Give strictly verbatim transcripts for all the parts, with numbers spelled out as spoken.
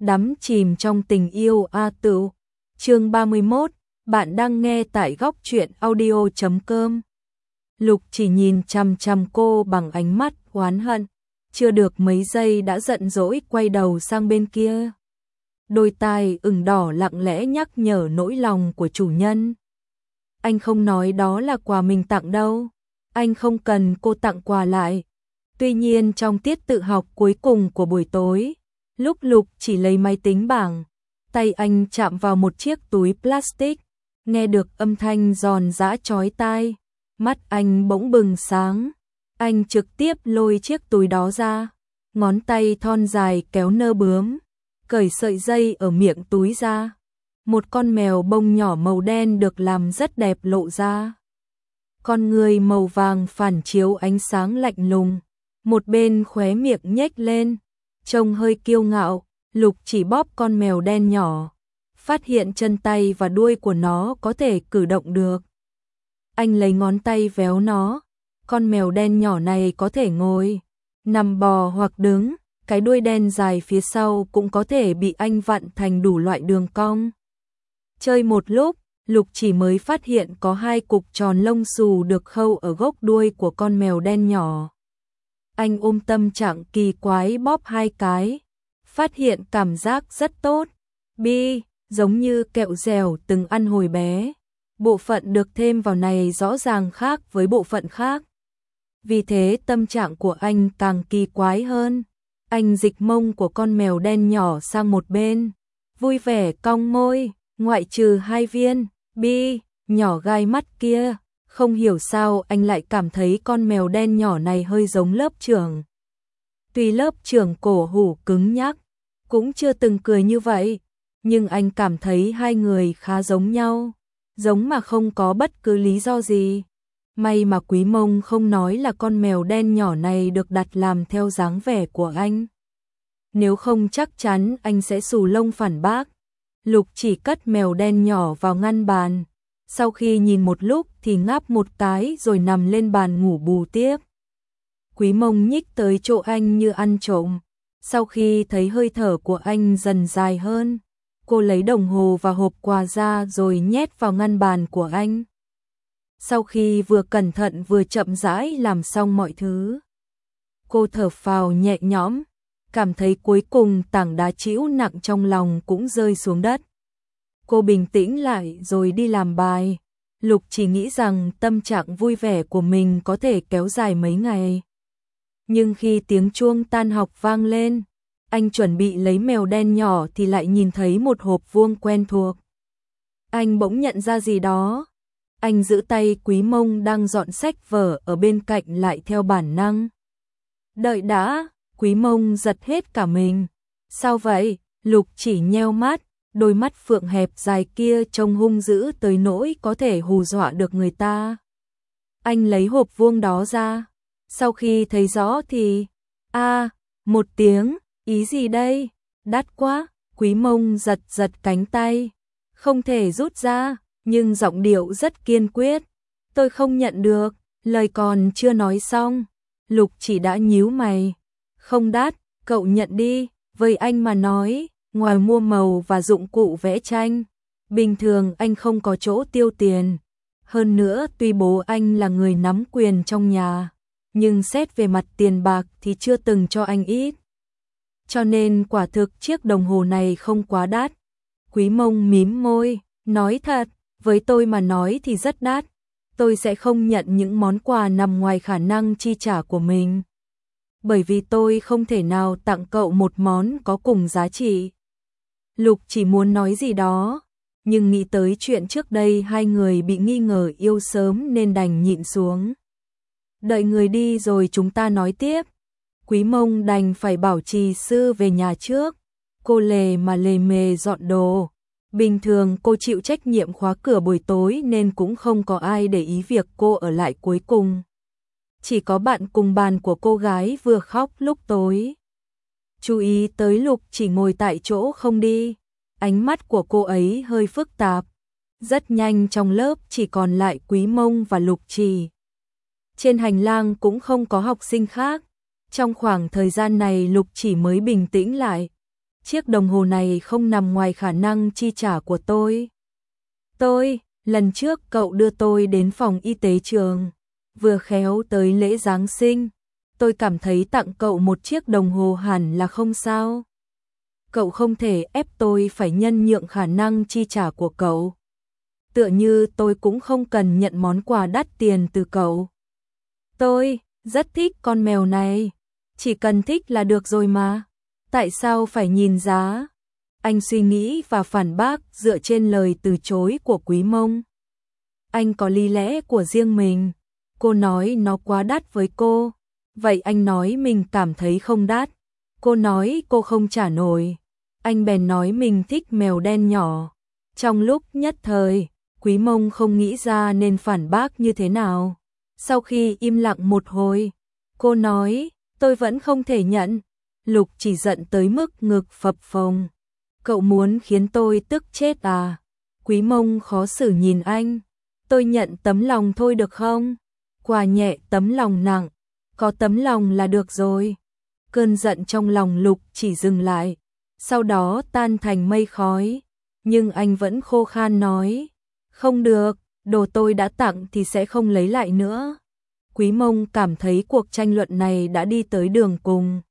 đắm chìm trong tình yêu A Tửu. Chương ba mươi mốt, bạn đang nghe tại góc truyện audio chấm com. Lục chỉ nhìn chằm chằm cô bằng ánh mắt oán hận, chưa được mấy giây đã giận dỗi quay đầu sang bên kia. Đôi tai ửng đỏ lặng lẽ nhắc nhở nỗi lòng của chủ nhân. Anh không nói đó là quà mình tặng đâu, anh không cần cô tặng quà lại. Tuy nhiên trong tiết tự học cuối cùng của buổi tối, lúc Lục chỉ lấy máy tính bảng, tay anh chạm vào một chiếc túi plastic, nghe được âm thanh giòn giã chói tai, mắt anh bỗng bừng sáng. Anh trực tiếp lôi chiếc túi đó ra, ngón tay thon dài kéo nơ bướm, cởi sợi dây ở miệng túi ra. Một con mèo bông nhỏ màu đen được làm rất đẹp lộ ra. Con người màu vàng phản chiếu ánh sáng lạnh lùng, một bên khóe miệng nhếch lên, trông hơi kiêu ngạo. Lục chỉ bóp con mèo đen nhỏ, phát hiện chân tay và đuôi của nó có thể cử động được. Anh lấy ngón tay véo nó, con mèo đen nhỏ này có thể ngồi, nằm bò hoặc đứng, cái đuôi đen dài phía sau cũng có thể bị anh vặn thành đủ loại đường cong. Chơi một lúc, Lục chỉ mới phát hiện có hai cục tròn lông xù được khâu ở gốc đuôi của con mèo đen nhỏ. Anh ôm tâm trạng kỳ quái bóp hai cái, phát hiện cảm giác rất tốt. Bi, giống như kẹo dẻo từng ăn hồi bé. Bộ phận được thêm vào này rõ ràng khác với bộ phận khác. Vì thế tâm trạng của anh càng kỳ quái hơn. Anh dịch mông của con mèo đen nhỏ sang một bên, vui vẻ cong môi, ngoại trừ hai viên bi nhỏ gai mắt kia, không hiểu sao anh lại cảm thấy con mèo đen nhỏ này hơi giống lớp trưởng. Tuy lớp trưởng cổ hủ cứng nhắc, cũng chưa từng cười như vậy, nhưng anh cảm thấy hai người khá giống nhau, giống mà không có bất cứ lý do gì. May mà Quý Mông không nói là con mèo đen nhỏ này được đặt làm theo dáng vẻ của anh. Nếu không chắc chắn anh sẽ xù lông phản bác. Lục chỉ cất mèo đen nhỏ vào ngăn bàn, sau khi nhìn một lúc thì ngáp một cái rồi nằm lên bàn ngủ bù tiếp. Quý Mông nhích tới chỗ anh như ăn trộm. Sau khi thấy hơi thở của anh dần dài hơn, cô lấy đồng hồ và hộp quà ra rồi nhét vào ngăn bàn của anh. Sau khi vừa cẩn thận vừa chậm rãi làm xong mọi thứ, cô thở phào nhẹ nhõm, cảm thấy cuối cùng tảng đá trĩu nặng trong lòng cũng rơi xuống đất. Cô bình tĩnh lại rồi đi làm bài. Lục chỉ nghĩ rằng tâm trạng vui vẻ của mình có thể kéo dài mấy ngày. Nhưng khi tiếng chuông tan học vang lên, anh chuẩn bị lấy mèo đen nhỏ thì lại nhìn thấy một hộp vuông quen thuộc. Anh bỗng nhận ra gì đó. Anh giữ tay Quý Mông đang dọn sách vở ở bên cạnh lại theo bản năng. Đợi đã, Quý Mông giật hết cả mình. Sao vậy? Lục chỉ nheo mắt, đôi mắt phượng hẹp dài kia trông hung dữ tới nỗi có thể hù dọa được người ta. Anh lấy hộp vuông đó ra. Sau khi thấy rõ thì, a, à, một tiếng, ý gì đây? Đắt quá. Quý Mông giật giật cánh tay, không thể rút ra, nhưng giọng điệu rất kiên quyết. Tôi không nhận được. Lời còn chưa nói xong, Lục chỉ đã nhíu mày. Không đắt, cậu nhận đi. Với anh mà nói, ngoài mua màu và dụng cụ vẽ tranh, bình thường anh không có chỗ tiêu tiền. Hơn nữa tuy bố anh là người nắm quyền trong nhà, nhưng xét về mặt tiền bạc thì chưa từng cho anh ít. Cho nên quả thực chiếc đồng hồ này không quá đắt. Quý Mông mím môi, nói thật, với tôi mà nói thì rất đắt. Tôi sẽ không nhận những món quà nằm ngoài khả năng chi trả của mình. Bởi vì tôi không thể nào tặng cậu một món có cùng giá trị. Lục chỉ muốn nói gì đó, nhưng nghĩ tới chuyện trước đây hai người bị nghi ngờ yêu sớm nên đành nhịn xuống. Đợi người đi rồi chúng ta nói tiếp. Quý Mông đành phải bảo trì sư về nhà trước. Cô lề mà lề mề dọn đồ. Bình thường cô chịu trách nhiệm khóa cửa buổi tối nên cũng không có ai để ý việc cô ở lại cuối cùng. Chỉ có bạn cùng bàn của cô gái vừa khóc lúc tối. Chú ý tới Lục chỉ ngồi tại chỗ không đi. Ánh mắt của cô ấy hơi phức tạp. Rất nhanh trong lớp chỉ còn lại Quý Mông và Lục Chỉ. Trên hành lang cũng không có học sinh khác. Trong khoảng thời gian này Lục Chỉ mới bình tĩnh lại. chiếc đồng hồ này không nằm ngoài khả năng chi trả của tôi. Tôi, lần trước cậu đưa tôi đến phòng y tế trường, vừa khéo tới lễ Giáng sinh, tôi cảm thấy tặng cậu một chiếc đồng hồ hẳn là không sao. Cậu không thể ép tôi phải nhân nhượng khả năng chi trả của cậu. Tựa như tôi cũng không cần nhận món quà đắt tiền từ cậu. Tôi rất thích con mèo này, chỉ cần thích là được rồi mà. Tại sao phải nhìn giá? Anh suy nghĩ và phản bác dựa trên lời từ chối của Quý Mông. Anh có lý lẽ của riêng mình. Cô nói nó quá đắt với cô. Vậy anh nói mình cảm thấy không đắt. Cô nói cô không trả nổi. Anh bèn nói mình thích mèo đen nhỏ. Trong lúc nhất thời, Quý Mông không nghĩ ra nên phản bác như thế nào. Sau khi im lặng một hồi, cô nói, tôi vẫn không thể nhận. Lục chỉ giận tới mức ngực phập phồng. Cậu muốn khiến tôi tức chết à? Quý Mông khó xử nhìn anh. Tôi nhận tấm lòng thôi được không? Quà nhẹ tấm lòng nặng. Có tấm lòng là được rồi. Cơn giận trong lòng Lục chỉ dừng lại. Sau đó tan thành mây khói. Nhưng anh vẫn khô khan nói. Không được, đồ tôi đã tặng thì sẽ không lấy lại nữa. Quý Mông cảm thấy cuộc tranh luận này đã đi tới đường cùng.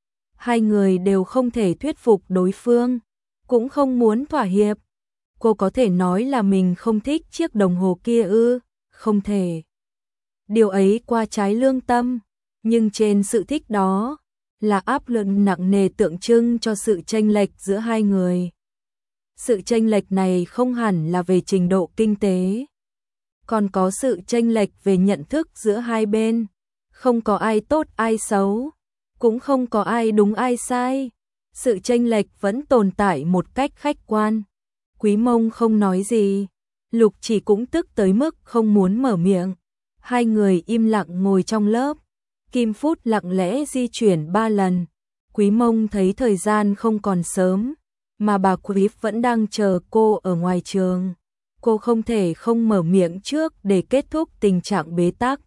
Hai người đều không thể thuyết phục đối phương, cũng không muốn thỏa hiệp. Cô có thể nói là mình không thích chiếc đồng hồ kia ư? Không thể. Điều ấy qua trái lương tâm, nhưng trên sự thích đó là áp lực nặng nề tượng trưng cho sự chênh lệch giữa hai người. Sự chênh lệch này không hẳn là về trình độ kinh tế, còn có sự chênh lệch về nhận thức giữa hai bên. Không có ai tốt ai xấu, cũng không có ai đúng ai sai. Sự chênh lệch vẫn tồn tại một cách khách quan. Quý Mông không nói gì, Lục chỉ cũng tức tới mức không muốn mở miệng. Hai người im lặng ngồi trong lớp. Kim phút lặng lẽ di chuyển ba lần. Quý Mông thấy thời gian không còn sớm, mà bà Quý vẫn đang chờ cô ở ngoài trường. Cô không thể không mở miệng trước để kết thúc tình trạng bế tắc.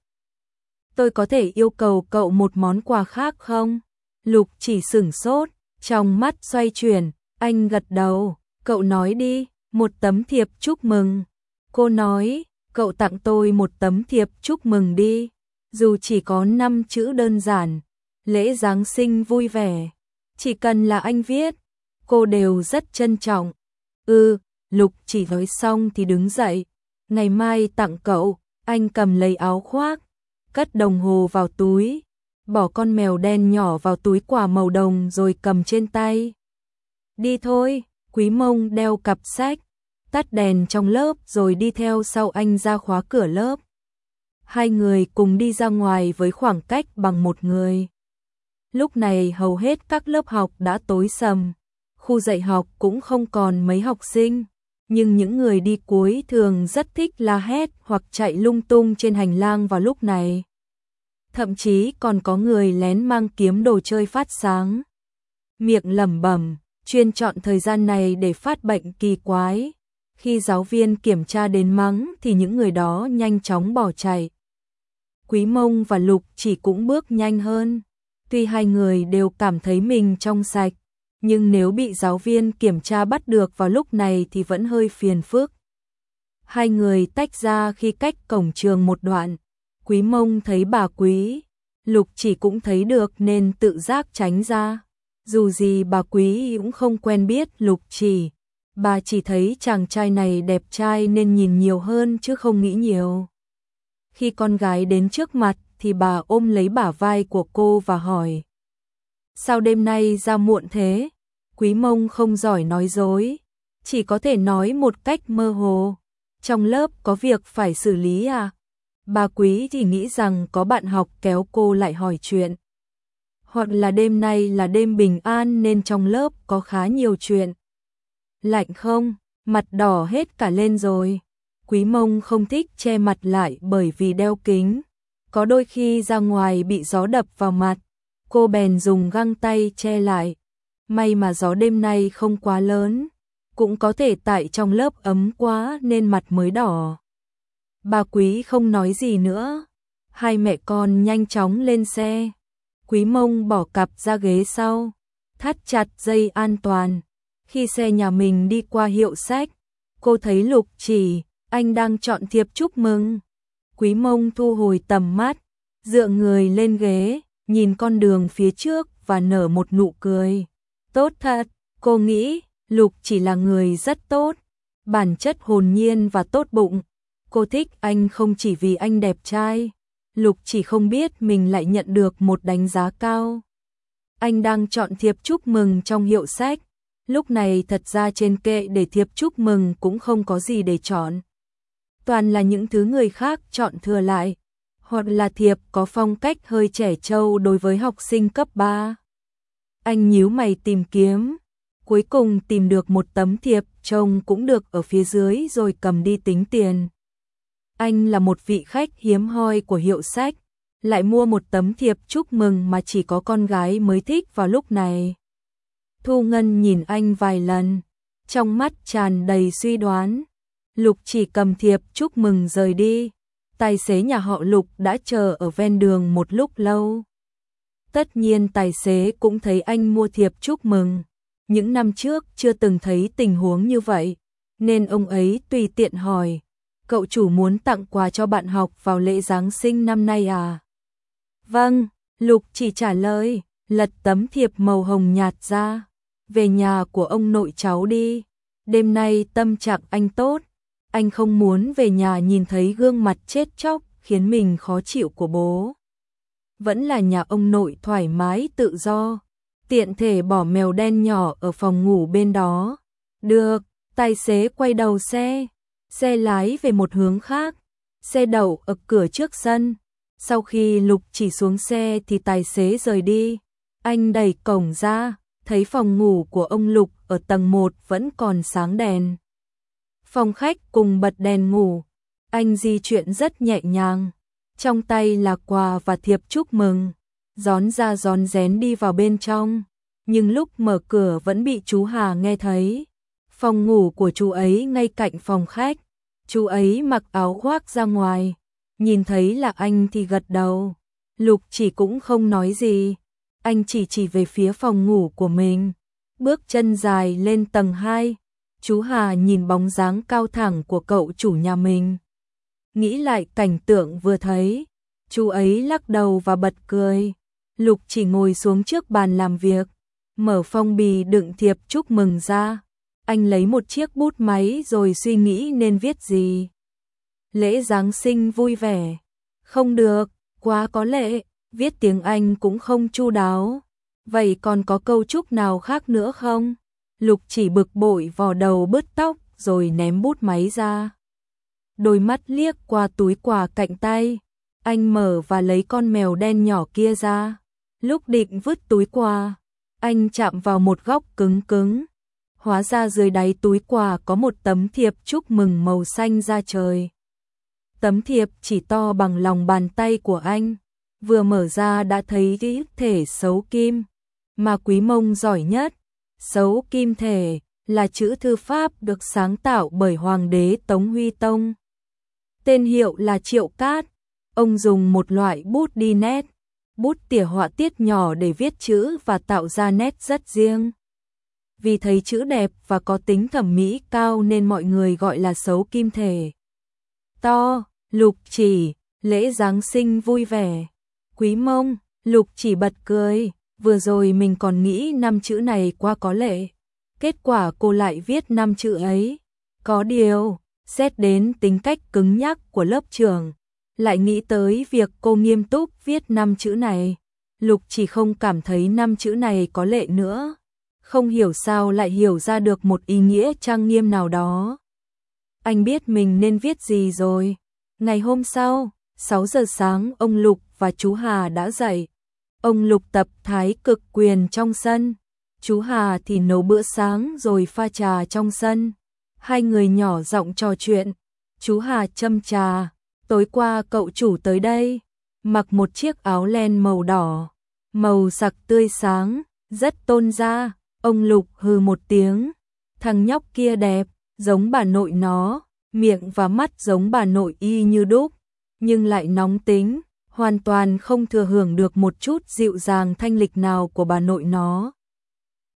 Tôi có thể yêu cầu cậu một món quà khác không? Lục chỉ sửng sốt, trong mắt xoay chuyển, anh gật đầu. Cậu nói đi, một tấm thiệp chúc mừng. Cô nói, cậu tặng tôi một tấm thiệp chúc mừng đi. Dù chỉ có năm chữ đơn giản, lễ Giáng sinh vui vẻ. Chỉ cần là anh viết, cô đều rất trân trọng. Ừ, Lục chỉ nói xong thì đứng dậy. Ngày mai tặng cậu. Anh cầm lấy áo khoác, cất đồng hồ vào túi, bỏ con mèo đen nhỏ vào túi quà màu đồng rồi cầm trên tay. Đi thôi. Quý Mông đeo cặp sách, tắt đèn trong lớp rồi đi theo sau anh ra khóa cửa lớp. Hai người cùng đi ra ngoài với khoảng cách bằng một người. Lúc này hầu hết các lớp học đã tối sầm, khu dạy học cũng không còn mấy học sinh, nhưng những người đi cuối thường rất thích la hét hoặc chạy lung tung trên hành lang vào lúc này. Thậm chí còn có người lén mang kiếm đồ chơi phát sáng. Miệng lẩm bẩm, chuyên chọn thời gian này để phát bệnh kỳ quái. Khi giáo viên kiểm tra đến mắng thì những người đó nhanh chóng bỏ chạy. Quý Mông và Lục chỉ cũng bước nhanh hơn. Tuy hai người đều cảm thấy mình trong sạch, nhưng nếu bị giáo viên kiểm tra bắt được vào lúc này thì vẫn hơi phiền phức. Hai người tách ra khi cách cổng trường một đoạn. Quý Mông thấy bà Quý, Lục chỉ cũng thấy được nên tự giác tránh ra. Dù gì bà Quý cũng không quen biết Lục chỉ. Bà chỉ thấy chàng trai này đẹp trai nên nhìn nhiều hơn chứ không nghĩ nhiều. Khi con gái đến trước mặt thì bà ôm lấy bả vai của cô và hỏi. Sao đêm nay ra muộn thế? Quý Mông không giỏi nói dối, chỉ có thể nói một cách mơ hồ. Trong lớp có việc phải xử lý à? Bà Quý thì nghĩ rằng có bạn học kéo cô lại hỏi chuyện. Hoặc là đêm nay là đêm bình an nên trong lớp có khá nhiều chuyện. Lạnh không? Mặt đỏ hết cả lên rồi. Quý Mông không thích che mặt lại bởi vì đeo kính. Có đôi khi ra ngoài bị gió đập vào mặt, cô bèn dùng găng tay che lại. May mà gió đêm nay không quá lớn, cũng có thể tại trong lớp ấm quá nên mặt mới đỏ. Bà Quý không nói gì nữa. Hai mẹ con nhanh chóng lên xe. Quý Mông bỏ cặp ra ghế sau, thắt chặt dây an toàn. Khi xe nhà mình đi qua hiệu sách, cô thấy Lục Chỉ, anh đang chọn thiệp chúc mừng. Quý Mông thu hồi tầm mắt, dựa người lên ghế, nhìn con đường phía trước và nở một nụ cười. Tốt thật, cô nghĩ, Lục Chỉ là người rất tốt, bản chất hồn nhiên và tốt bụng. Cô thích anh không chỉ vì anh đẹp trai. Lục Chỉ không biết mình lại nhận được một đánh giá cao. Anh đang chọn thiệp chúc mừng trong hiệu sách. Lúc này thật ra trên kệ để thiệp chúc mừng cũng không có gì để chọn. Toàn là những thứ người khác chọn thừa lại, hoặc là thiệp có phong cách hơi trẻ trâu đối với học sinh cấp ba. Anh nhíu mày tìm kiếm, cuối cùng tìm được một tấm thiệp trông cũng được ở phía dưới rồi cầm đi tính tiền. Anh là một vị khách hiếm hoi của hiệu sách, lại mua một tấm thiệp chúc mừng mà chỉ có con gái mới thích vào lúc này. Thu Ngân nhìn anh vài lần, trong mắt tràn đầy suy đoán. Lục Chỉ cầm thiệp chúc mừng rời đi. Tài xế nhà họ Lục đã chờ ở ven đường một lúc lâu. Tất nhiên tài xế cũng thấy anh mua thiệp chúc mừng. Những năm trước chưa từng thấy tình huống như vậy, nên ông ấy tùy tiện hỏi, cậu chủ muốn tặng quà cho bạn học vào lễ Giáng sinh năm nay à? Vâng, Lục Chỉ trả lời, lật tấm thiệp màu hồng nhạt ra. Về nhà của ông nội cháu đi, đêm nay tâm trạng anh tốt. Anh không muốn về nhà nhìn thấy gương mặt chết chóc khiến mình khó chịu của bố. Vẫn là nhà ông nội thoải mái tự do, tiện thể bỏ mèo đen nhỏ ở phòng ngủ bên đó. Được, tài xế quay đầu xe, xe lái về một hướng khác, xe đậu ở cửa trước sân. Sau khi Lục Chỉ xuống xe thì tài xế rời đi. Anh đẩy cổng ra, thấy phòng ngủ của ông Lục ở tầng một vẫn còn sáng đèn. Phòng khách cùng bật đèn ngủ, anh di chuyển rất nhẹ nhàng, trong tay là quà và thiệp chúc mừng, rón ra rón rén đi vào bên trong, nhưng lúc mở cửa vẫn bị chú Hà nghe thấy. Phòng ngủ của chú ấy ngay cạnh phòng khách, chú ấy mặc áo khoác ra ngoài, nhìn thấy là anh thì gật đầu. Lục Chỉ cũng không nói gì, anh chỉ chỉ về phía phòng ngủ của mình, bước chân dài lên tầng hai. Chú Hà nhìn bóng dáng cao thẳng của cậu chủ nhà mình, nghĩ lại cảnh tượng vừa thấy, chú ấy lắc đầu và bật cười. Lục Chỉ ngồi xuống trước bàn làm việc, mở phong bì đựng thiệp chúc mừng ra. Anh lấy một chiếc bút máy rồi suy nghĩ nên viết gì. Lễ Giáng sinh vui vẻ. Không được, quá có lệ, viết tiếng Anh cũng không chu đáo. Vậy còn có câu chúc nào khác nữa không? Lục Chỉ bực bội vò đầu bứt tóc rồi ném bút máy ra. Đôi mắt liếc qua túi quà cạnh tay, anh mở và lấy con mèo đen nhỏ kia ra. Lúc định vứt túi quà, anh chạm vào một góc cứng cứng. Hóa ra dưới đáy túi quà có một tấm thiệp chúc mừng màu xanh da trời. Tấm thiệp chỉ to bằng lòng bàn tay của anh, vừa mở ra đã thấy chữ thể xấu kim, mà Quý Mông giỏi nhất. Xấu kim thể là chữ thư pháp được sáng tạo bởi Hoàng đế Tống Huy Tông. Tên hiệu là Triệu Cát. Ông dùng một loại bút đi nét, bút tỉa họa tiết nhỏ để viết chữ và tạo ra nét rất riêng. Vì thấy chữ đẹp và có tính thẩm mỹ cao nên mọi người gọi là xấu kim thể. To, Lục Chỉ, lễ Giáng sinh vui vẻ. Quý Mông, Lục Chỉ bật cười. Vừa rồi mình còn nghĩ năm chữ này quá có lệ, kết quả cô lại viết năm chữ ấy. Có điều, xét đến tính cách cứng nhắc của lớp trưởng, lại nghĩ tới việc cô nghiêm túc viết năm chữ này, Lục Chỉ không cảm thấy năm chữ này có lệ nữa. Không hiểu sao lại hiểu ra được một ý nghĩa trang nghiêm nào đó. Anh biết mình nên viết gì rồi. Ngày hôm sau, sáu giờ sáng ông Lục và chú Hà đã dậy. Ông Lục tập thái cực quyền trong sân, chú Hà thì nấu bữa sáng rồi pha trà trong sân. Hai người nhỏ giọng trò chuyện, chú Hà châm trà. Tối qua cậu chủ tới đây, mặc một chiếc áo len màu đỏ, màu sặc tươi sáng, rất tôn da. Ông Lục hừ một tiếng, thằng nhóc kia đẹp, giống bà nội nó, miệng và mắt giống bà nội y như đúc, nhưng lại nóng tính, hoàn toàn không thừa hưởng được một chút dịu dàng thanh lịch nào của bà nội nó.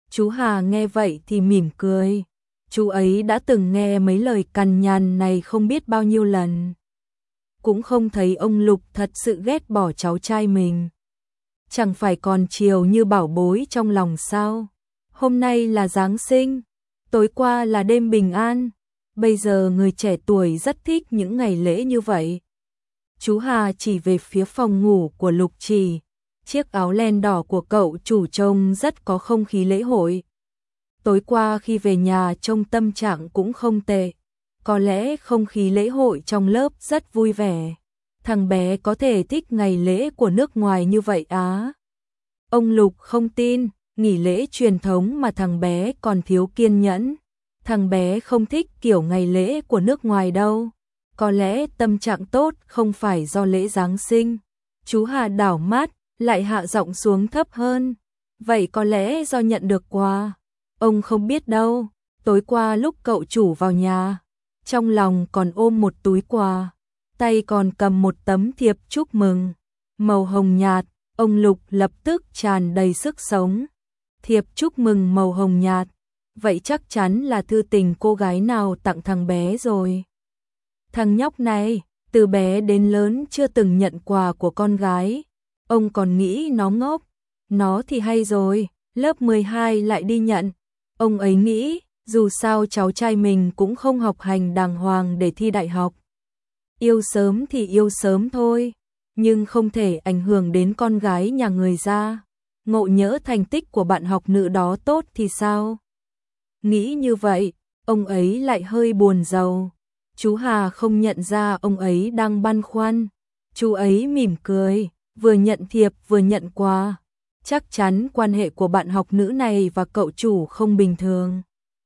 Chú Hà nghe vậy thì mỉm cười. Chú ấy đã từng nghe mấy lời cằn nhằn này không biết bao nhiêu lần. Cũng không thấy ông Lục thật sự ghét bỏ cháu trai mình. Chẳng phải còn chiều như bảo bối trong lòng sao? Hôm nay là Giáng sinh, tối qua là đêm bình an. Bây giờ người trẻ tuổi rất thích những ngày lễ như vậy. Chú Hà chỉ về phía phòng ngủ của Lục Trì. Chiếc áo len đỏ của cậu chủ trông rất có không khí lễ hội. Tối qua khi về nhà trông tâm trạng cũng không tệ. Có lẽ không khí lễ hội trong lớp rất vui vẻ. Thằng bé có thể thích ngày lễ của nước ngoài như vậy á. Ông Lục không tin, nghỉ lễ truyền thống mà thằng bé còn thiếu kiên nhẫn. Thằng bé không thích kiểu ngày lễ của nước ngoài đâu. Có lẽ tâm trạng tốt không phải do lễ Giáng sinh. Chú Hà đảo mắt, lại hạ giọng xuống thấp hơn. Vậy có lẽ do nhận được quà. Ông không biết đâu, tối qua lúc cậu chủ vào nhà, trong lòng còn ôm một túi quà, tay còn cầm một tấm thiệp chúc mừng, màu hồng nhạt. Ông Lục lập tức tràn đầy sức sống. Thiệp chúc mừng màu hồng nhạt, vậy chắc chắn là thư tình cô gái nào tặng thằng bé rồi. Thằng nhóc này, từ bé đến lớn chưa từng nhận quà của con gái. Ông còn nghĩ nó ngốc. Nó thì hay rồi, lớp mười hai lại đi nhận. Ông ấy nghĩ, dù sao cháu trai mình cũng không học hành đàng hoàng để thi đại học. Yêu sớm thì yêu sớm thôi, nhưng không thể ảnh hưởng đến con gái nhà người ra. Ngộ nhỡ thành tích của bạn học nữ đó tốt thì sao? Nghĩ như vậy, ông ấy lại hơi buồn rầu. Chú Hà không nhận ra ông ấy đang băn khoăn. Chú ấy mỉm cười, vừa nhận thiệp vừa nhận quà. Chắc chắn quan hệ của bạn học nữ này và cậu chủ không bình thường.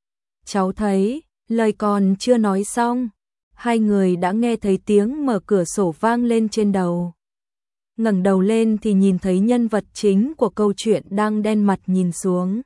Cháu thấy, lời còn chưa nói xong, hai người đã nghe thấy tiếng mở cửa sổ vang lên trên đầu. Ngẩng đầu lên thì nhìn thấy nhân vật chính của câu chuyện đang đen mặt nhìn xuống.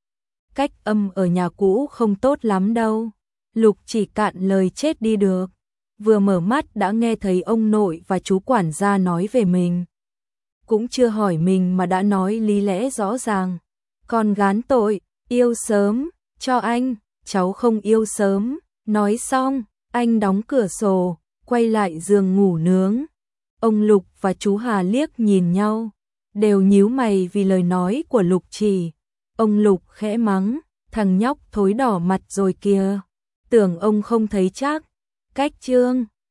Cách âm ở nhà cũ không tốt lắm đâu. Lục chỉ cạn lời chết đi được. Vừa mở mắt đã nghe thấy ông nội và chú quản gia nói về mình. Cũng chưa hỏi mình mà đã nói lý lẽ rõ ràng. Con gán tội, yêu sớm, cho anh, cháu không yêu sớm. Nói xong, anh đóng cửa sổ, quay lại giường ngủ nướng. Ông Lục và chú Hà liếc nhìn nhau, đều nhíu mày vì lời nói của Lục Chỉ. Ông Lục khẽ mắng, thằng nhóc thối đỏ mặt rồi kìa. Tưởng ông không thấy chắc. Cách chương